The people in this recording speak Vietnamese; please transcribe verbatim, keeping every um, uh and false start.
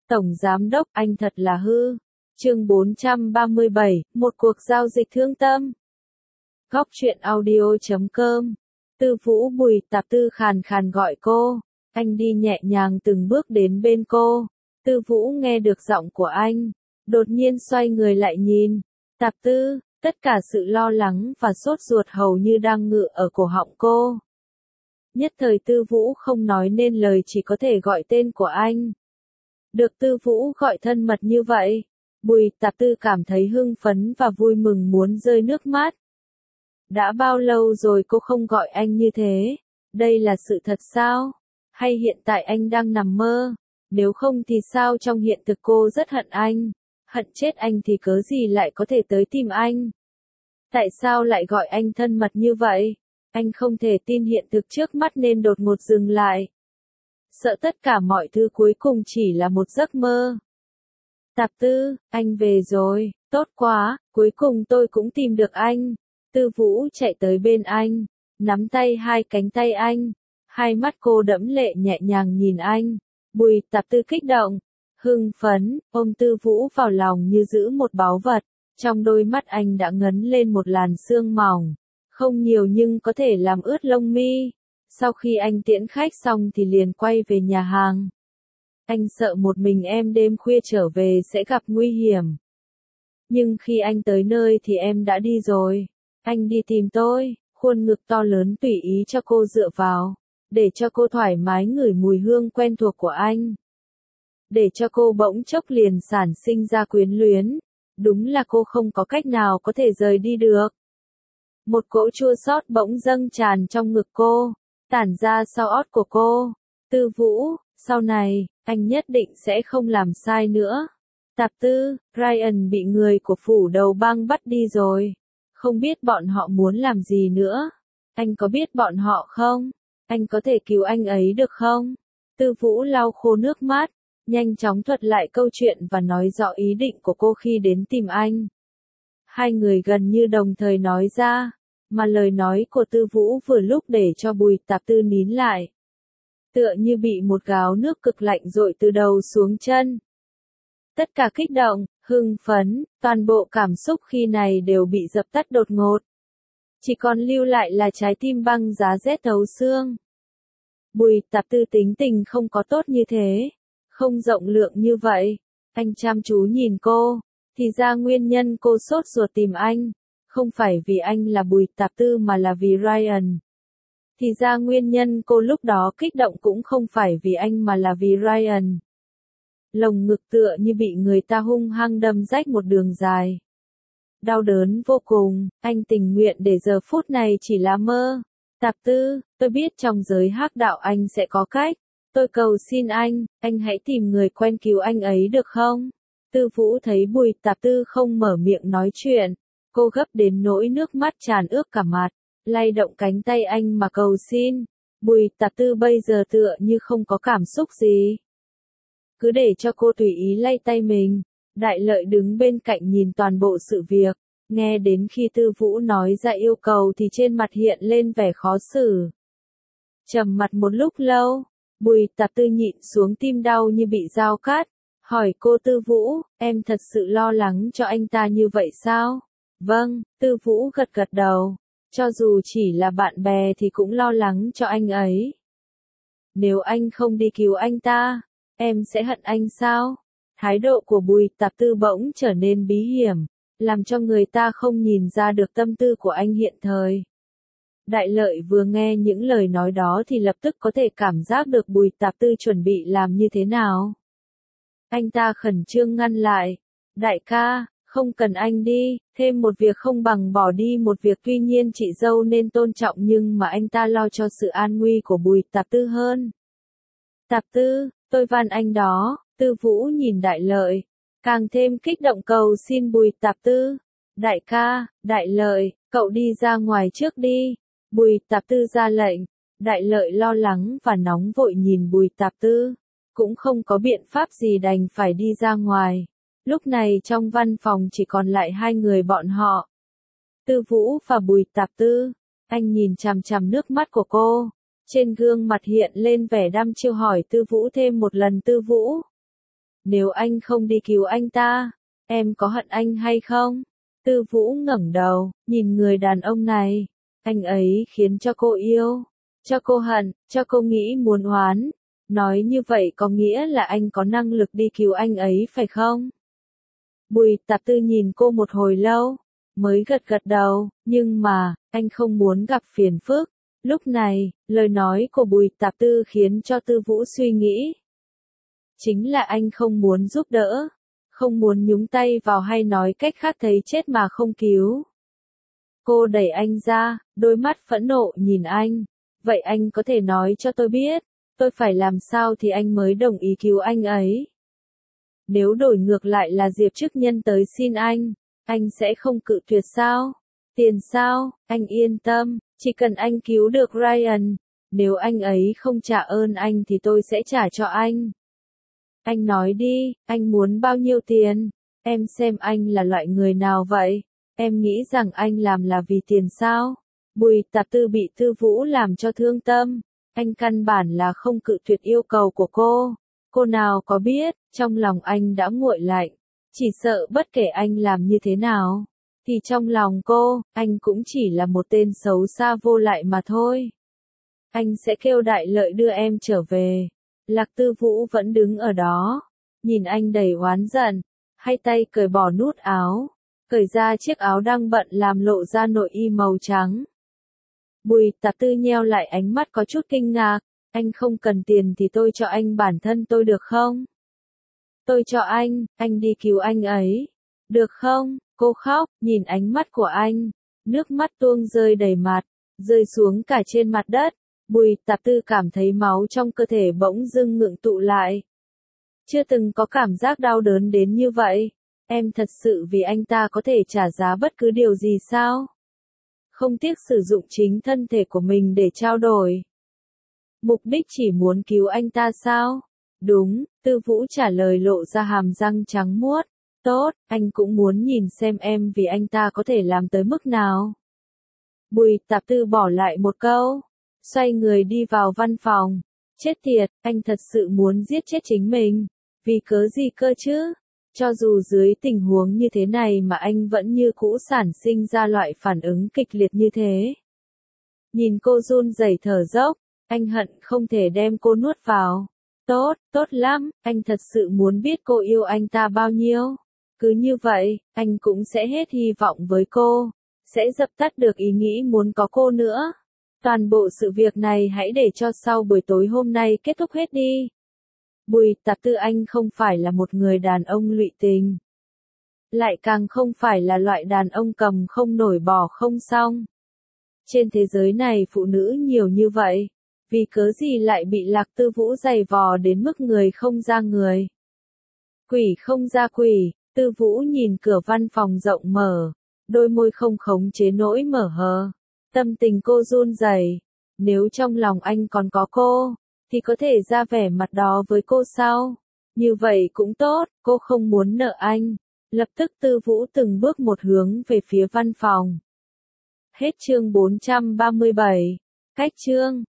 Tổng Giám Đốc, anh thật là hư. Chương bốn trăm ba mươi bảy, một cuộc giao dịch thương tâm. Góc truyện audio chấm com. Tư Vũ Bùi Tạp Tư khàn khàn gọi cô. Anh đi nhẹ nhàng từng bước đến bên cô. Tư Vũ nghe được giọng của anh. Đột nhiên xoay người lại nhìn. Tạp Tư, tất cả sự lo lắng và sốt ruột hầu như đang ngự ở cổ họng cô. Nhất thời Tư Vũ không nói nên lời, chỉ có thể gọi tên của anh. Được Tư Vũ gọi thân mật như vậy, Bùi Tạp Tư cảm thấy hưng phấn và vui mừng muốn rơi nước mắt. Đã bao lâu rồi cô không gọi anh như thế? Đây là sự thật sao? Hay hiện tại anh đang nằm mơ? Nếu không thì sao trong hiện thực cô rất hận anh? Hận chết anh thì cớ gì lại có thể tới tìm anh? Tại sao lại gọi anh thân mật như vậy? Anh không thể tin hiện thực trước mắt nên đột ngột dừng lại. Sợ tất cả mọi thứ cuối cùng chỉ là một giấc mơ. Tạp Tư, anh về rồi, tốt quá, cuối cùng tôi cũng tìm được anh. Tư Vũ chạy tới bên anh, nắm tay hai cánh tay anh, hai mắt cô đẫm lệ nhẹ nhàng nhìn anh. Bùi Tạp Tư kích động, hưng phấn, ôm Tư Vũ vào lòng như giữ một báu vật. Trong đôi mắt anh đã ngấn lên một làn sương mỏng, không nhiều nhưng có thể làm ướt lông mi. Sau khi anh tiễn khách xong thì liền quay về nhà hàng. Anh sợ một mình em đêm khuya trở về sẽ gặp nguy hiểm. Nhưng khi anh tới nơi thì em đã đi rồi. Anh đi tìm tôi, khuôn ngực to lớn tùy ý cho cô dựa vào, để cho cô thoải mái ngửi mùi hương quen thuộc của anh. Để cho cô bỗng chốc liền sản sinh ra quyến luyến. Đúng là cô không có cách nào có thể rời đi được. Một cỗ chua xót bỗng dâng tràn trong ngực cô, tản ra sau ót của cô. Tư Vũ, sau này, anh nhất định sẽ không làm sai nữa. Tạp Tư, Ryan bị người của phủ đầu bang bắt đi rồi. Không biết bọn họ muốn làm gì nữa. Anh có biết bọn họ không? Anh có thể cứu anh ấy được không? Tư Vũ lau khô nước mắt, nhanh chóng thuật lại câu chuyện và nói rõ ý định của cô khi đến tìm anh. Hai người gần như đồng thời nói ra, mà lời nói của Tư Vũ vừa lúc để cho Bùi Tạp Tư nín lại. Tựa như bị một gáo nước cực lạnh dội từ đầu xuống chân. Tất cả kích động, hưng phấn, toàn bộ cảm xúc khi này đều bị dập tắt đột ngột. Chỉ còn lưu lại là trái tim băng giá rét thấu xương. Bùi Tạp Tư tính tình không có tốt như thế, không rộng lượng như vậy. Anh chăm chú nhìn cô, thì ra nguyên nhân cô sốt ruột tìm anh, không phải vì anh là Bùi Tạp Tư mà là vì Ryan. Thì ra nguyên nhân cô lúc đó kích động cũng không phải vì anh mà là vì Ryan. Lồng ngực tựa như bị người ta hung hăng đâm rách một đường dài. Đau đớn vô cùng, anh tình nguyện để giờ phút này chỉ là mơ. Tạp Tư, tôi biết trong giới hắc đạo anh sẽ có cách. Tôi cầu xin anh, anh hãy tìm người quen cứu anh ấy được không? Tư Vũ thấy Bùi Tạp Tư không mở miệng nói chuyện. Cô gấp đến nỗi nước mắt tràn ướt cả mặt, lay động cánh tay anh mà cầu xin. Bùi Tạp Tư bây giờ tựa như không có cảm xúc gì. Cứ để cho cô tùy ý lay tay mình. Đại Lợi đứng bên cạnh nhìn toàn bộ sự việc. Nghe đến khi Tư Vũ nói ra yêu cầu thì trên mặt hiện lên vẻ khó xử. Trầm mặt một lúc lâu, Bùi Tạp Tư nhịn xuống tim đau như bị dao cắt. Hỏi cô Tư Vũ, em thật sự lo lắng cho anh ta như vậy sao? Vâng, Tư Vũ gật gật đầu. Cho dù chỉ là bạn bè thì cũng lo lắng cho anh ấy. Nếu anh không đi cứu anh ta, em sẽ hận anh sao? Thái độ của Bùi Tạp Tư bỗng trở nên bí hiểm, làm cho người ta không nhìn ra được tâm tư của anh hiện thời. Đại Lợi vừa nghe những lời nói đó thì lập tức có thể cảm giác được Bùi Tạp Tư chuẩn bị làm như thế nào. Anh ta khẩn trương ngăn lại. Đại ca, không cần anh đi, thêm một việc không bằng bỏ đi một việc, tuy nhiên chị dâu nên tôn trọng nhưng mà anh ta lo cho sự an nguy của Bùi Tạp Tư hơn. Tạp Tư, tôi van anh đó. Tư Vũ nhìn Đại Lợi, càng thêm kích động cầu xin Bùi Tạp Tư. Đại ca, Đại Lợi, cậu đi ra ngoài trước đi. Bùi Tạp Tư ra lệnh. Đại Lợi lo lắng và nóng vội nhìn Bùi Tạp Tư, cũng không có biện pháp gì đành phải đi ra ngoài. Lúc này trong văn phòng chỉ còn lại hai người bọn họ. Tư Vũ và Bùi Tạp Tư. Anh nhìn chằm chằm nước mắt của cô. Trên gương mặt hiện lên vẻ đăm chiêu hỏi Tư Vũ thêm một lần. Tư Vũ, nếu anh không đi cứu anh ta, em có hận anh hay không? Tư Vũ ngẩng đầu, nhìn người đàn ông này, anh ấy khiến cho cô yêu, cho cô hận, cho cô nghĩ muốn oán. Nói như vậy có nghĩa là anh có năng lực đi cứu anh ấy phải không? Bùi Tạp Tư nhìn cô một hồi lâu, mới gật gật đầu, nhưng mà, anh không muốn gặp phiền phức. Lúc này, lời nói của Bùi Tạp Tư khiến cho Tư Vũ suy nghĩ. Chính là anh không muốn giúp đỡ, không muốn nhúng tay vào hay nói cách khác thấy chết mà không cứu. Cô đẩy anh ra, đôi mắt phẫn nộ nhìn anh. Vậy anh có thể nói cho tôi biết, tôi phải làm sao thì anh mới đồng ý cứu anh ấy? Nếu đổi ngược lại là Diệp Trức Nhân tới xin anh, anh sẽ không cự tuyệt sao? Tiền sao? Anh yên tâm, chỉ cần anh cứu được Ryan, nếu anh ấy không trả ơn anh thì tôi sẽ trả cho anh. Anh nói đi, anh muốn bao nhiêu tiền? Em xem anh là loại người nào vậy? Em nghĩ rằng anh làm là vì tiền sao? Bùi Tạp Tư bị Tư Vũ làm cho thương tâm. Anh căn bản là không cự tuyệt yêu cầu của cô. Cô nào có biết, trong lòng anh đã nguội lạnh. Chỉ sợ bất kể anh làm như thế nào, thì trong lòng cô, anh cũng chỉ là một tên xấu xa vô lại mà thôi. Anh sẽ kêu Đại Lợi đưa em trở về. Lạc Tư Vũ vẫn đứng ở đó, nhìn anh đầy oán giận, hai tay cởi bỏ nút áo, cởi ra chiếc áo đang bận làm lộ ra nội y màu trắng. Bùi Tạp Tư nheo lại ánh mắt có chút kinh ngạc, anh không cần tiền thì tôi cho anh bản thân tôi được không? Tôi cho anh, anh đi cứu anh ấy. Được không? Cô khóc, nhìn ánh mắt của anh, nước mắt tuôn rơi đầy mặt, rơi xuống cả trên mặt đất. Bùi Tạp Tư cảm thấy máu trong cơ thể bỗng dưng ngượng tụ lại. Chưa từng có cảm giác đau đớn đến như vậy. Em thật sự vì anh ta có thể trả giá bất cứ điều gì sao? Không tiếc sử dụng chính thân thể của mình để trao đổi. Mục đích chỉ muốn cứu anh ta sao? Đúng, Tư Vũ trả lời lộ ra hàm răng trắng muốt. Tốt, anh cũng muốn nhìn xem em vì anh ta có thể làm tới mức nào. Bùi Tạp Tư bỏ lại một câu, xoay người đi vào văn phòng. Chết tiệt, anh thật sự muốn giết chết chính mình. Vì cớ gì cơ chứ? Cho dù dưới tình huống như thế này mà anh vẫn như cũ sản sinh ra loại phản ứng kịch liệt như thế. Nhìn cô run rẩy thở dốc, anh hận không thể đem cô nuốt vào. Tốt, tốt lắm, anh thật sự muốn biết cô yêu anh ta bao nhiêu. Cứ như vậy, anh cũng sẽ hết hy vọng với cô, sẽ dập tắt được ý nghĩ muốn có cô nữa. Toàn bộ sự việc này hãy để cho sau buổi tối hôm nay kết thúc hết đi. Bùi Tạp Tư anh không phải là một người đàn ông lụy tình. Lại càng không phải là loại đàn ông cầm không nổi bỏ không xong. Trên thế giới này phụ nữ nhiều như vậy. Vì cớ gì lại bị Lạc Tư Vũ giày vò đến mức người không ra người. Quỷ không ra quỷ, Tư Vũ nhìn cửa văn phòng rộng mở. Đôi môi không khống chế nỗi mở hờ. Tâm tình cô run rẩy. Nếu trong lòng anh còn có cô, thì có thể ra vẻ mặt đó với cô sao? Như vậy cũng tốt, cô không muốn nợ anh. Lập tức Tư Vũ từng bước một hướng về phía văn phòng. Hết chương bốn trăm ba mươi bảy. Cách chương